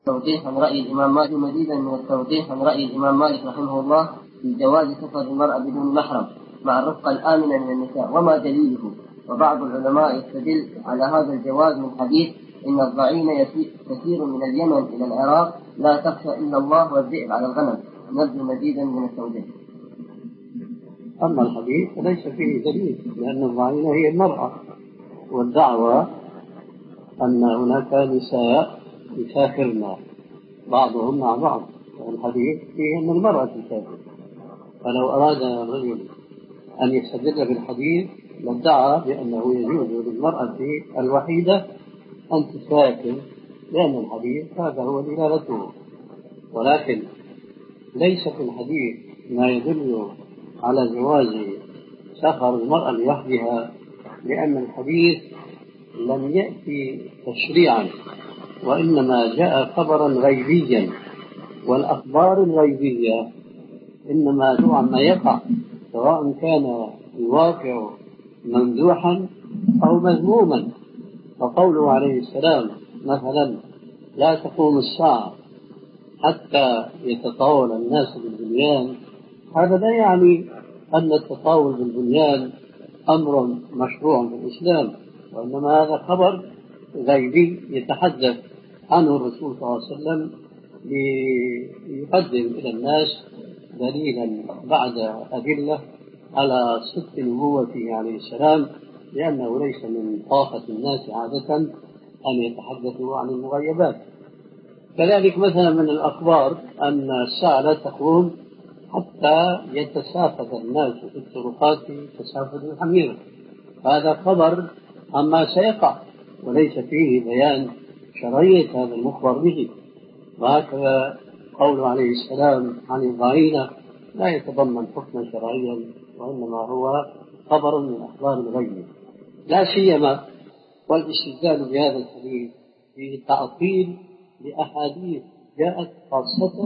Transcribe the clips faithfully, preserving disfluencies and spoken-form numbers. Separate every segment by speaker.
Speaker 1: توضيح عن رأي الإمام مالك مزيدا من التوضيح عن رأي الإمام مالك رحمه الله في جواز سفر المرأة بدون محرم مع الرفقة الآمنة من النساء، وما دليله؟ وبعض العلماء يستدل على هذا الجواز من حديث إن الضعين تسير من اليمن إلى العراق لا تخشى إلا الله والذئب على الغنم. نرجو مزيدا من التوضيح.
Speaker 2: أما الحديث فليس فيه دليل، لأن الضعين هي المرأة، والدعوة أن هناك نساء يسافرن بعضهم مع بعض، والحديث فيه أن المرأة تسافر. فلو أراد الرجل أن يستدل بالحديث لادعى بأنه يجوز للمرأة الوحيدة أن تسافر، لأن الحديث هذا هو دلالته. ولكن ليس في الحديث ما يدل على جواز سفر المرأة لوحدها، لأن الحديث لم يأتي تشريعا، وإنما جاء خبرا غيبيا، والأخبار الغيبية إنما له عما يقع، سواء كان الواقع ممدوحا أو مذموما. فقوله عليه السلام مثلا لا تقوم الساعة حتى يتطاول الناس بالبنيان، هذا لا يعني أن التطاول بالبنيان أمر مشروع في الإسلام، وإنما هذا خبر غيبي يتحدث عنه الرسول صلى الله عليه وسلم ليقدم إلى الناس دليلا بعد أدلة على صدق نبوته عليه السلام، لأنه ليس من طاقة الناس عادة أن يتحدثوا عن المغيبات. كذلك مثلا من الأخبار أن الساعة لا تقوم حتى يتسافد الناس في الطرقات تسافد الحمير، هذا خبر عما سيقع وليس فيه بيان شرعية هذا المخبر به. وهكذا قوله عليه السلام عن الضعينة لا يتضمن حكما شرعيا، وإنما هو خبر من أخبار الغيب. لا سيما والاستدلال بهذا الحديث في تعطيل لأحاديث جاءت خاصة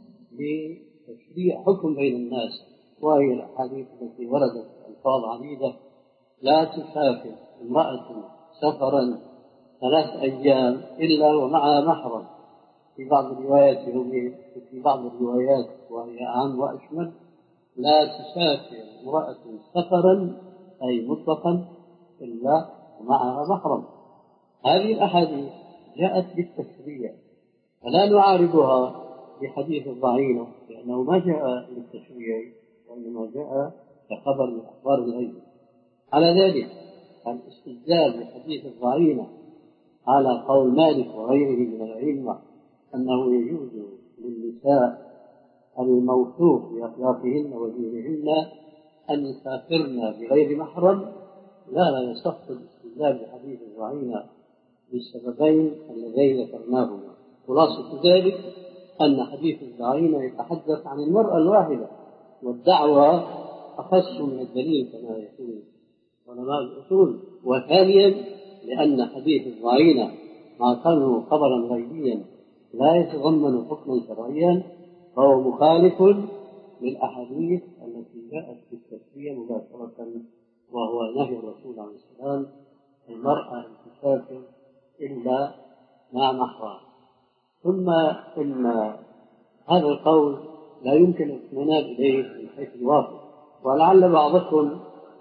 Speaker 2: لتشريع حكم بين الناس، وهي الأحاديث التي وردت ألفاظ عديدة: لا تسافر امرأة سفرا ثلاث أيام إلا ومعها محرم. في بعض الروايات في بعض الروايات وهي أعم وأشمل: لا تسافر امرأة سفرا أي مطلقا إلا ومعها محرم. هذه الأحاديث جاءت بالتشريع، فلا نعارضها بحديث الضعينة، لأنه ما جاء للتشريع وإنما جاء كخبر من أخبار الغيب. على ذلك الاستدلال بحديث الضعينة على قول مالك وغيره من الأئمة أنه يجوز للنساء الموثوق بأخلاقهن ودينهن أن يسافرن بغير محرم لا لا يصح الاستدلال بحديث الضعينة للسببين اللذين ذكرناهما. خلاصة ذلك أن حديث الضعينة يتحدث عن المرأة الواحدة، والدعوة أخص من الدليل كما يقول علماء الأصول. وثانيا لأن حديث الضعينة مع كونه خبرا غيبيا لا يتضمن حكما شرعيا، فهو مخالف للأحاديث التي جاءت بالتشريع مباشرة، وهو نهي الرسول عليه السلام المرأة أن تسافر إلا مع محرم. ثم إن هذا القول لا يمكن الاستناد إليه من حيث الواقع، ولعل بعضكم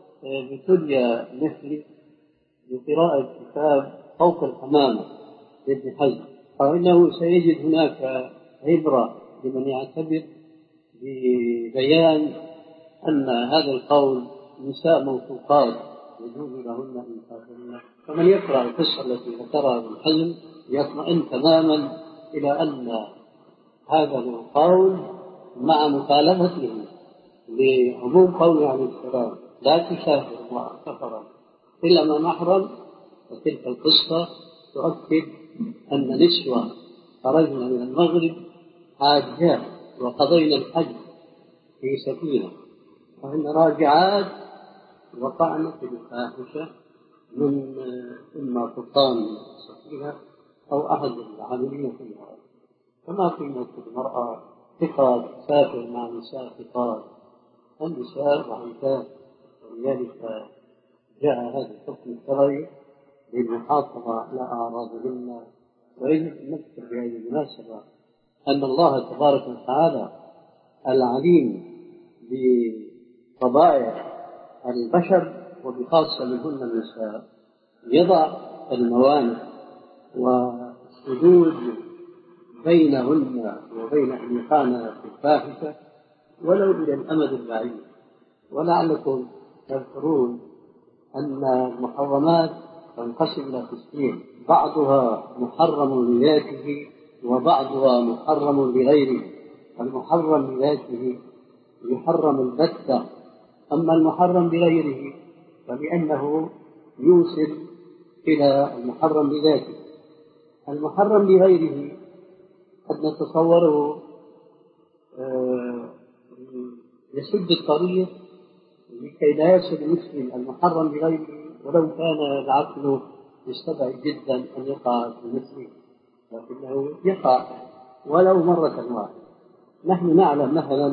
Speaker 2: بتلي مثلي بقراءة كتاب فوق الحمامة لابن حزم، فإنه سيجد هناك عبرة لمن يعتبر ببيان أن هذا القول نساء موثوقات يجوز لهن أن يسافرن. فمن يقرأ القصة التي ذكرها ابن حزم يطمئن تماما إلى أن هذا القول مع مخالفته لعموم قوله عليه السلام لا تسافر امرأة سفرا إلا ما محرم. وتلك القصة تؤكد أن نسوة خرجنا من المغرب حاجات وقضينا الحج في سفينة، فإن راجعات وقعنا في الفاحشة من إما قبطان السفينة أو أحد العاملين فيها. فما قيمة المرأة ثقات تسافر مع نساء ثقات؟ النساء ضعيفات، ولذلك جاء هذا الحكم الشرعي للمحافظة على أعراضهن ويجب أن نذكر في هذه المناسبة أن الله تبارك وتعالى العليم بطبائع البشر وبخاصة منهن النساء يضع الموانع والحدود بينهن وبين أن يقعن في الفاحشة ولو إلى الأمد البعيد. ولعلكم تذكرون أن المحرمات تنقسم إلى قسمين، بعضها محرم لذاته وبعضها محرم لغيره. المحرم لذاته يحرم البتة، أما المحرم لغيره فلأنه يوصل إلى المحرم لذاته. المحرم لغيره قد نتصوره يسد الطريق لكي لا يصل المسلم المحرم لغيره، ولو كان العقل يستبعد جدا أن يقع في المسلم، لكنه يقع ولو مرة واحدة. نحن نعلم مثلا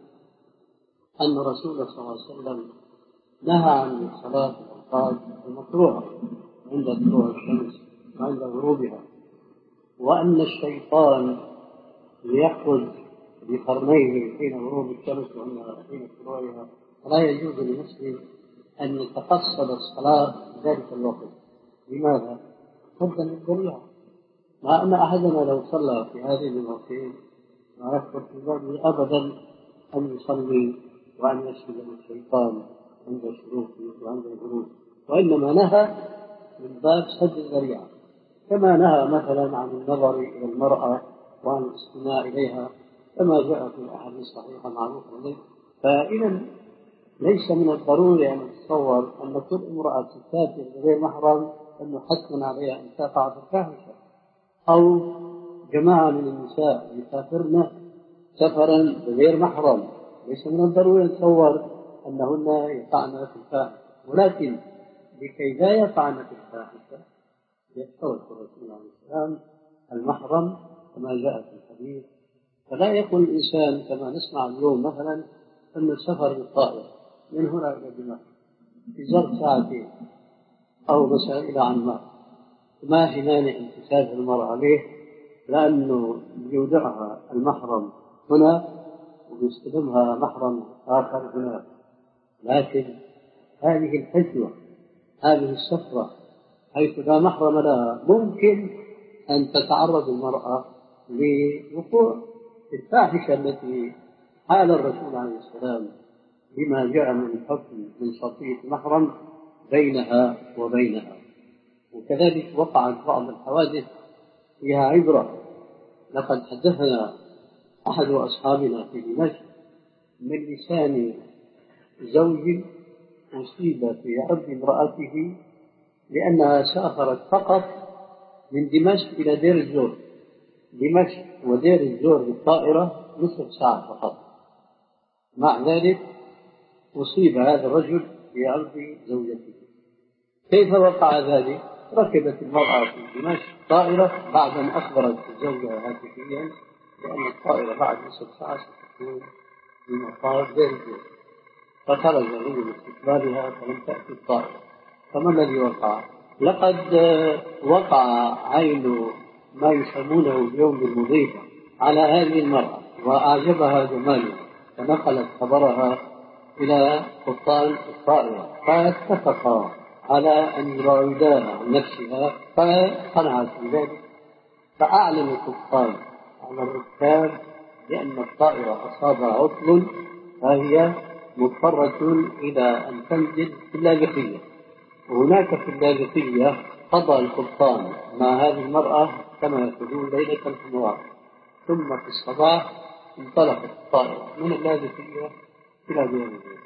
Speaker 2: أن رسول صلى الله عليه وسلم نهى عن صلاة الأوقات المكروهة عند طلوع الشمس وعند غروبها، وأن الشيطان يأخذ بقرنيه حين غروب الشمس وحين طلوعها، فلا يجوز للمسلم أن يتقصد الصلاة في ذلك الوقت. لماذا؟ فضلا للذريعة، مع أن أحدنا لو صلى في هذه المواقيت لا يخطر في باله أبدا أن يصلي وأن يسجد للشيطان عند الشروق وعند الغروب، وإنما نهى من باب سد الذريعة، كما نهى مثلا عن النظر إلى المرأة وعن الاستماع إليها كما جاء في الأحاديث الصحيحة معروفة عليه. فإذا ليس من الضروري أن نتصور أن كل امرأة تسافر بغير محرم أنه حتما عليها أن تقع في الفاحشة، أو جماعة من النساء يسافرن سفرا بغير محرم ليس من الضروري أن نتصور أنهن يقعن في الفاحشة، ولكن لكي لا يقعن في الفاحشة يستوعب الرسول عليه السلام المحرم كما جاء في الحديث. فلا يقول الإنسان كما نسمع اليوم مثلا أن السفر بالطائرة من هنا إلى دمشق في ظرف ساعتين أو مثلا إلى عمان، ما في مانع أن تسافر المرأة عليه لأنه يودعها المحرم هنا ويستلمها محرم آخر هناك. لكن هذه الحجوة هذه السفرة حيث لا محرم لها ممكن أن تتعرض المرأة لوقوع الفاحشة التي حال الرسول عليه السلام بما جاء من حكم من شرطية محرم بينها وبينها. وكذلك وقعت بعض الحوادث فيها عبرة. لقد حدثنا أحد أصحابنا في دمشق من لسان زوج أصيب في عرض امرأته لأنها سافرت فقط من دمشق إلى دير الزور، دمشق ودير الزور بالطائرة نصف ساعة فقط، مع ذلك أصيب هذا الرجل في عرض زوجته. كيف وقع ذلك؟ ركبت المرأة في دمشق طائرة بعد أن أخبرت زوجها هاتفيا لأن الطائرة بعد نصف ساعة ستكون في مطار دير الزور، فخرج الرجل استقبالها فلم تأتي الطائرة. فما الذي وقع؟ لقد وقع عين ما يسمونه اليوم بالمضيفة على هذه المرأة وأعجبها جماله، فنقلت خبرها إلى قبطان الطائرة فاتفقا على أن يراوداها عن نفسها، فقنعت بذلك. فأعلن القبطان على الركاب بأن الطائرة أصابها عطل فهي مضطرة إلى أن تنزل في اللاذقية. وهناك في اللاذقية قضى القبطان مع هذه المرأة كما يقولون ليلة الحمراء، ثم في الصباح انطلقت الطائرة من اللاذقية إلى دير الزور.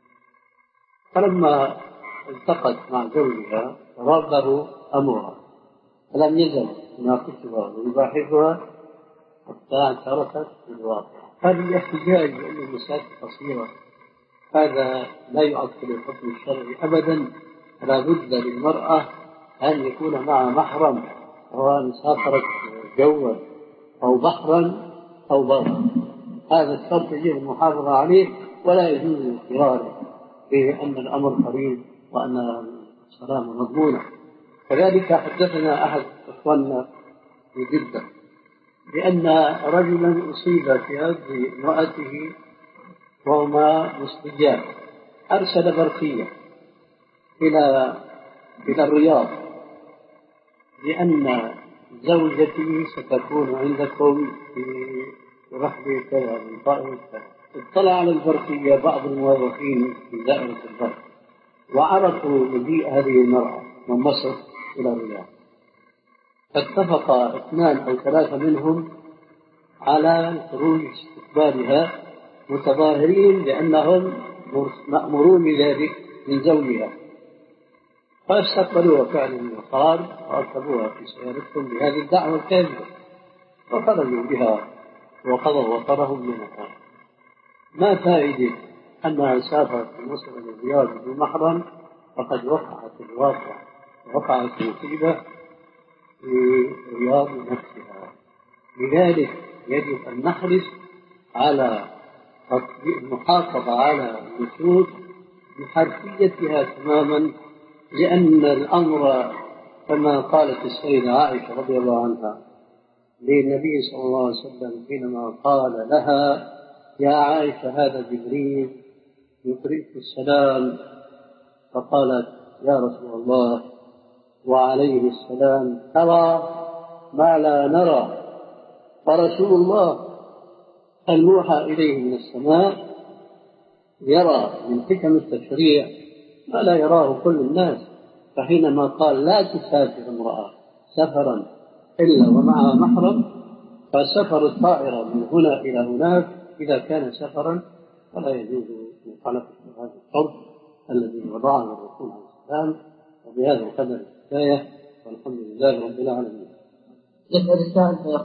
Speaker 2: فلما التقت مع زوجها رابه أمرها فلم يزل يناقشها ويباحثها حتى اعترفت بالواقع. هذا الاحتجاج بأن المسافة قصيرة هذا لا يعطل الحكم الشرعي أبدا. لا بد للمرأة أن يكون معها محرم، سواء سافرت جوا أو بحرا أو برا، هذا الشرط يجب المحافظة عليه ولا يجوز الاضطرار بأن الأمر قريب وأن السلام مضمونة. كذلك حدثنا أحد إخواننا في جدة، لأن رجلا أصيب في هذه امرأته وهما مسلمان، أرسل برقية إلى إلى الرياض لأن زوجتي ستكون عندكم في رحلة كذا من طائف. اطلع على البرقية بعض الموظفين في دائرة البرق وعرفوا مجيء هذه المرأة من مصر إلى الرياض، فاتفق اثنان أو ثلاثة منهم على خروج استقبالها متظاهرين لأنهم مأمورون بذلك من زوجها، فاستقبلوها فعلا من القرار وأركبوها في سيارتهم بهذه الدعوة الكاذبة وخرجوا بها وقضوا وطرهم من مكان. ما فائدة أنها سافرت من مصر إلى الرياض بدون محرم؟ فقد وقعت الواقع وقعت مصيبة في الرياض نفسها. لذلك يجب أن نحرص على المحافظة على النصوص بحرفيتها تماما، لأن الأمر كما قالت السيدة عائشة رضي الله عنها للنبي صلى الله عليه وسلم حينما قال لها: يا عائشة هذا جبريل يقرئك السلام، فقالت: يا رسول الله وعليه السلام ترى ما لا نرى. فرسول الله الموحى إليه من السماء يرى من حكم التشريع ما لا يراه كل الناس، فحينما قال لا تسافر امرأة سفرا إلا ومعها محرم، فسفر الطائرة من هنا إلى هناك إذا كان سفرا فلا يجوز مخالفة هذا الحرب الذي وضعه الرسول عليه السلام. وبهذا القدر الكفاية، والحمد لله رب العالمين.
Speaker 1: يسأل السائل